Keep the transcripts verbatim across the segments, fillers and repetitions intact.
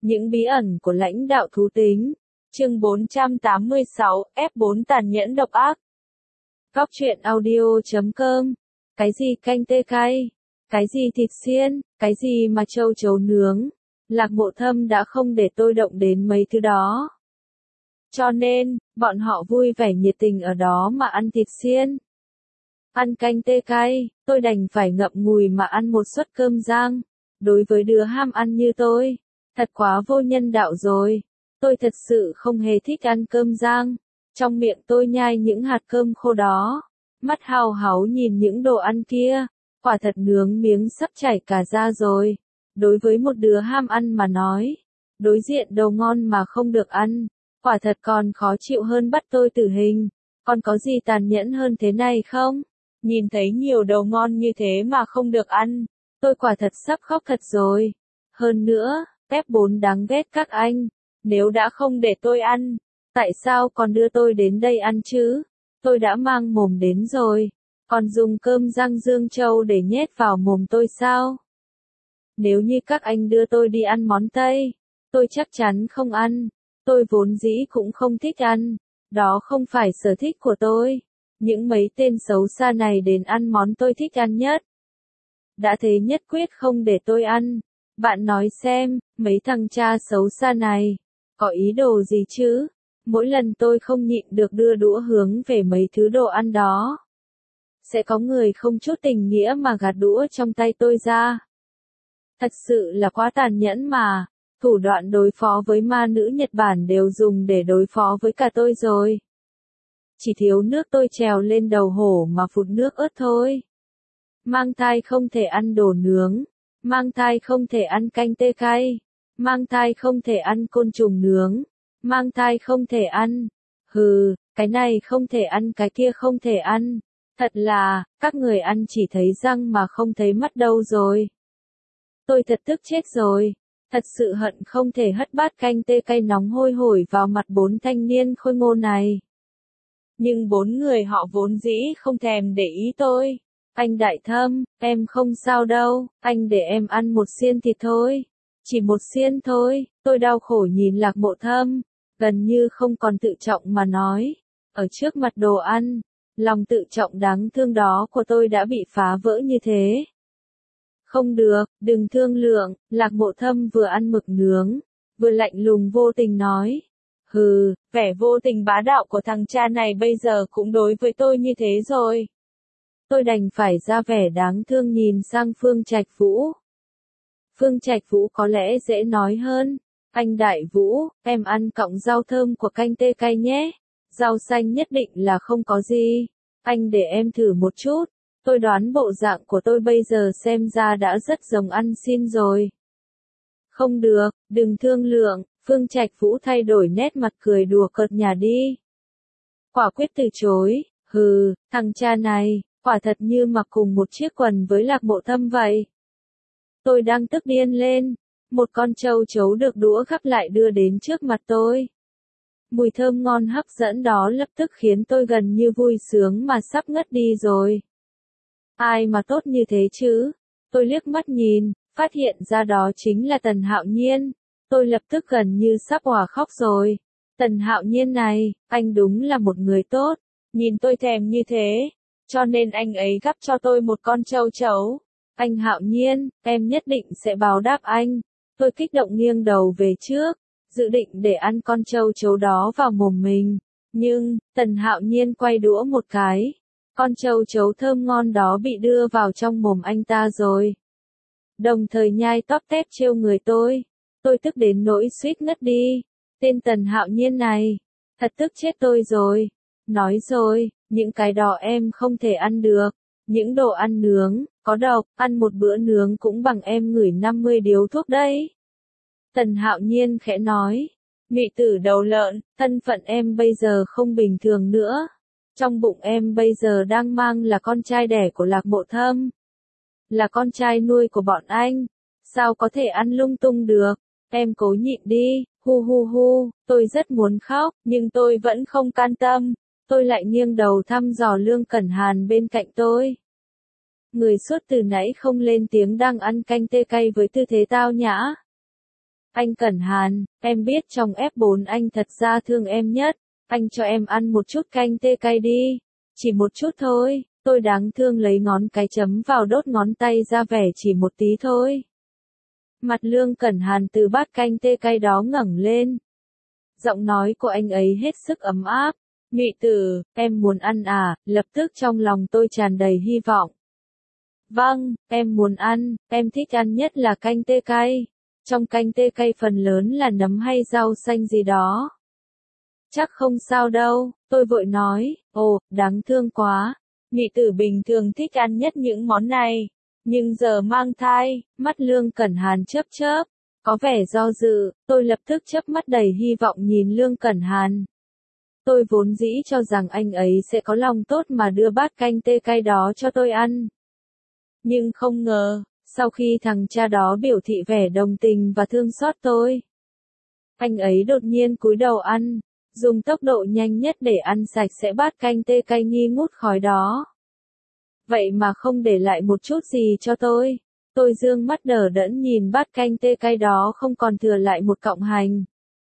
Những bí ẩn của lãnh đạo thú tính. Chương bốn trăm tám mươi sáu, ép bốn tàn nhẫn độc ác. Góc truyện audio chấm com. Cái gì canh tê cay? Cái gì thịt xiên? Cái gì mà châu chấu nướng? Lạc Mộ Thâm đã không để tôi động đến mấy thứ đó. Cho nên, bọn họ vui vẻ nhiệt tình ở đó mà ăn thịt xiên. Ăn canh tê cay, tôi đành phải ngậm ngùi mà ăn một suất cơm rang. Đối với đứa ham ăn như tôi, thật quá vô nhân đạo rồi. Tôi thật sự không hề thích ăn cơm rang. Trong miệng tôi nhai những hạt cơm khô đó. Mắt hào háo nhìn những đồ ăn kia. Quả thật nướng miếng sắp chảy cả da rồi. Đối với một đứa ham ăn mà nói, đối diện đồ ngon mà không được ăn, quả thật còn khó chịu hơn bắt tôi tử hình. Còn có gì tàn nhẫn hơn thế này không? Nhìn thấy nhiều đồ ngon như thế mà không được ăn, tôi quả thật sắp khóc thật rồi. Hơn nữa, ép bốn đáng ghét các anh. Nếu đã không để tôi ăn, tại sao còn đưa tôi đến đây ăn chứ? Tôi đã mang mồm đến rồi, còn dùng cơm rang Dương Châu để nhét vào mồm tôi sao? Nếu như các anh đưa tôi đi ăn món Tây, tôi chắc chắn không ăn. Tôi vốn dĩ cũng không thích ăn, đó không phải sở thích của tôi. Những mấy tên xấu xa này đến ăn món tôi thích ăn nhất. Đã thế nhất quyết không để tôi ăn. Bạn nói xem, mấy thằng cha xấu xa này, có ý đồ gì chứ? Mỗi lần tôi không nhịn được đưa đũa hướng về mấy thứ đồ ăn đó, sẽ có người không chút tình nghĩa mà gạt đũa trong tay tôi ra. Thật sự là quá tàn nhẫn mà. Thủ đoạn đối phó với ma nữ Nhật Bản đều dùng để đối phó với cả tôi rồi. Chỉ thiếu nước tôi trèo lên đầu hổ mà phụt nước ớt thôi. Mang thai không thể ăn đồ nướng. Mang thai không thể ăn canh tê cay. Mang thai không thể ăn côn trùng nướng. Mang thai không thể ăn. Hừ, cái này không thể ăn cái kia không thể ăn. Thật là, các người ăn chỉ thấy răng mà không thấy mắt đâu rồi. Tôi thật tức chết rồi. Thật sự hận không thể hất bát canh tê cay nóng hôi hổi vào mặt bốn thanh niên khôi ngô này. Nhưng bốn người họ vốn dĩ không thèm để ý tôi. Anh Đại Thâm, em không sao đâu, anh để em ăn một xiên thịt thôi. Chỉ một xiên thôi. Tôi đau khổ nhìn Lạc Mộ Thâm, gần như không còn tự trọng mà nói. Ở trước mặt đồ ăn, lòng tự trọng đáng thương đó của tôi đã bị phá vỡ như thế. Không được, đừng thương lượng. Lạc Mộ Thâm vừa ăn mực nướng, vừa lạnh lùng vô tình nói. Hừ, vẻ vô tình bá đạo của thằng cha này bây giờ cũng đối với tôi như thế rồi. Tôi đành phải ra vẻ đáng thương nhìn sang Phương Trạch Vũ. Phương Trạch Vũ có lẽ dễ nói hơn. Anh Đại Vũ, em ăn cọng rau thơm của canh tê cay nhé. Rau xanh nhất định là không có gì. Anh để em thử một chút. Tôi đoán bộ dạng của tôi bây giờ xem ra đã rất giống ăn xin rồi. Không được, đừng thương lượng. Phương Trạch Vũ thay đổi nét mặt cười đùa cợt nhả đi. Quả quyết từ chối. Hừ, thằng cha này, quả thật như mặc cùng một chiếc quần với Lạc Mộ Thâm vậy. Tôi đang tức điên lên. Một con trâu chấu được đũa gắp lại đưa đến trước mặt tôi. Mùi thơm ngon hấp dẫn đó lập tức khiến tôi gần như vui sướng mà sắp ngất đi rồi. Ai mà tốt như thế chứ? Tôi liếc mắt nhìn, phát hiện ra đó chính là Tần Hạo Nhiên. Tôi lập tức gần như sắp òa khóc rồi. Tần Hạo Nhiên này, anh đúng là một người tốt. Nhìn tôi thèm như thế, cho nên anh ấy gắp cho tôi một con trâu chấu. Anh Hạo Nhiên, em nhất định sẽ báo đáp anh. Tôi kích động nghiêng đầu về trước, dự định để ăn con trâu chấu đó vào mồm mình. Nhưng, Tần Hạo Nhiên quay đũa một cái. Con trâu chấu thơm ngon đó bị đưa vào trong mồm anh ta rồi. Đồng thời nhai tóp tép trêu người tôi. Tôi tức đến nỗi suýt ngất đi. Tên Tần Hạo Nhiên này, thật tức chết tôi rồi. Nói rồi, những cái đó em không thể ăn được. Những đồ ăn nướng, có độc, ăn một bữa nướng cũng bằng em ngửi năm mươi điếu thuốc đấy. Tần Hạo Nhiên khẽ nói. Ngụy tử đầu lợn, thân phận em bây giờ không bình thường nữa. Trong bụng em bây giờ đang mang là con trai đẻ của Lạc Mộ Thâm. Là con trai nuôi của bọn anh. Sao có thể ăn lung tung được? Em cố nhịn đi, hu hu hu, tôi rất muốn khóc, nhưng tôi vẫn không can tâm. Tôi lại nghiêng đầu thăm dò Lương Cẩn Hàn bên cạnh tôi. Người suốt từ nãy không lên tiếng đang ăn canh tê cay với tư thế tao nhã. Anh Cẩn Hàn, em biết trong ép bốn anh thật ra thương em nhất, anh cho em ăn một chút canh tê cay đi, chỉ một chút thôi, tôi đáng thương lấy ngón cái chấm vào đốt ngón tay ra vẻ chỉ một tí thôi. Mặt Lương Cẩn Hàn từ bát canh tê cay đó ngẩng lên. Giọng nói của anh ấy hết sức ấm áp. Nhụy Tử, em muốn ăn à, lập tức trong lòng tôi tràn đầy hy vọng. Vâng, em muốn ăn, em thích ăn nhất là canh tê cay. Trong canh tê cay phần lớn là nấm hay rau xanh gì đó. Chắc không sao đâu, tôi vội nói, ồ, đáng thương quá. Nhụy Tử bình thường thích ăn nhất những món này. Nhưng giờ mang thai, mắt Lương Cẩn Hàn chớp chớp, có vẻ do dự, tôi lập tức chớp mắt đầy hy vọng nhìn Lương Cẩn Hàn. Tôi vốn dĩ cho rằng anh ấy sẽ có lòng tốt mà đưa bát canh tê cay đó cho tôi ăn. Nhưng không ngờ, sau khi thằng cha đó biểu thị vẻ đồng tình và thương xót tôi, anh ấy đột nhiên cúi đầu ăn, dùng tốc độ nhanh nhất để ăn sạch sẽ bát canh tê cay nghi ngút khói đó. Vậy mà không để lại một chút gì cho tôi. Tôi dương mắt đờ đẫn nhìn bát canh tê cay đó không còn thừa lại một cọng hành.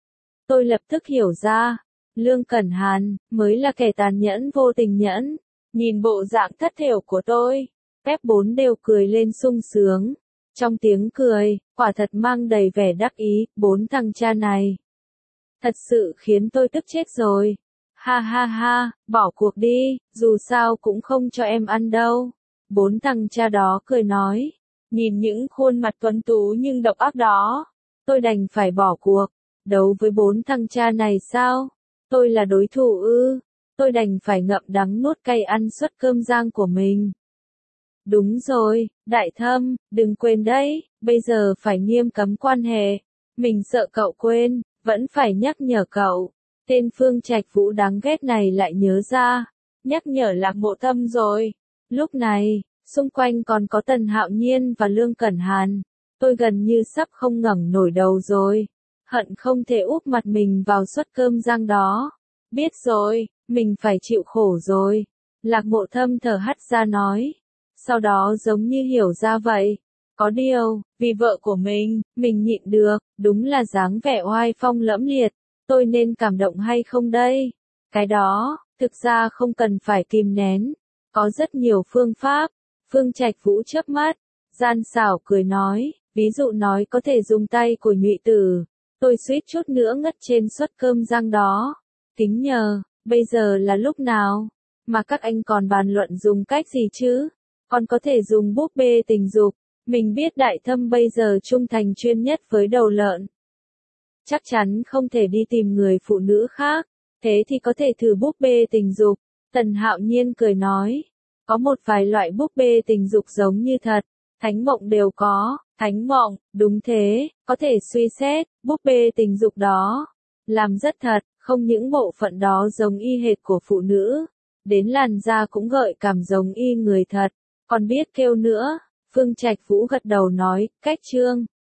Tôi lập tức hiểu ra, Lương Cẩn Hàn mới là kẻ tàn nhẫn vô tình nhẫn. Nhìn bộ dạng thất thểu của tôi, ép bốn đều cười lên sung sướng. Trong tiếng cười, quả thật mang đầy vẻ đắc ý, bốn thằng cha này. Thật sự khiến tôi tức chết rồi. Ha ha ha, bỏ cuộc đi, dù sao cũng không cho em ăn đâu. Bốn thằng cha đó cười nói. Nhìn những khuôn mặt tuấn tú nhưng độc ác đó, tôi đành phải bỏ cuộc. Đấu với bốn thằng cha này sao? Tôi là đối thủ ư? Tôi đành phải ngậm đắng nuốt cay ăn suất cơm rang của mình. Đúng rồi, Đại Thâm, đừng quên đấy, bây giờ phải nghiêm cấm quan hệ. Mình sợ cậu quên, vẫn phải nhắc nhở cậu. Tên Phương Trạch Vũ đáng ghét này lại nhớ ra, nhắc nhở Lạc Mộ Thâm rồi. Lúc này, xung quanh còn có Tần Hạo Nhiên và Lương Cẩn Hàn. Tôi gần như sắp không ngẩng nổi đầu rồi. Hận không thể úp mặt mình vào suất cơm rang đó. Biết rồi, mình phải chịu khổ rồi. Lạc Mộ Thâm thở hắt ra nói. Sau đó giống như hiểu ra vậy. Có điều, vì vợ của mình, mình nhịn được, đúng là dáng vẻ oai phong lẫm liệt. Tôi nên cảm động hay không đây? Cái đó, thực ra không cần phải kìm nén. Có rất nhiều phương pháp. Phương Trạch Vũ chớp mắt, gian xảo cười nói, ví dụ nói có thể dùng tay của Nhụy Tử. Tôi suýt chút nữa ngất trên suất cơm rang đó. Kính nhờ, bây giờ là lúc nào? Mà các anh còn bàn luận dùng cách gì chứ? Còn có thể dùng búp bê tình dục. Mình biết Đại Thâm bây giờ trung thành chuyên nhất với đầu lợn. Chắc chắn không thể đi tìm người phụ nữ khác. Thế thì có thể thử búp bê tình dục. Tần Hạo Nhiên cười nói. Có một vài loại búp bê tình dục giống như thật. Thánh mộng đều có. Thánh mộng, đúng thế, có thể suy xét, búp bê tình dục đó. Làm rất thật, không những bộ phận đó giống y hệt của phụ nữ. Đến làn da cũng gợi cảm giống y người thật. Còn biết kêu nữa. Phương Trạch Vũ gật đầu nói, cách chương.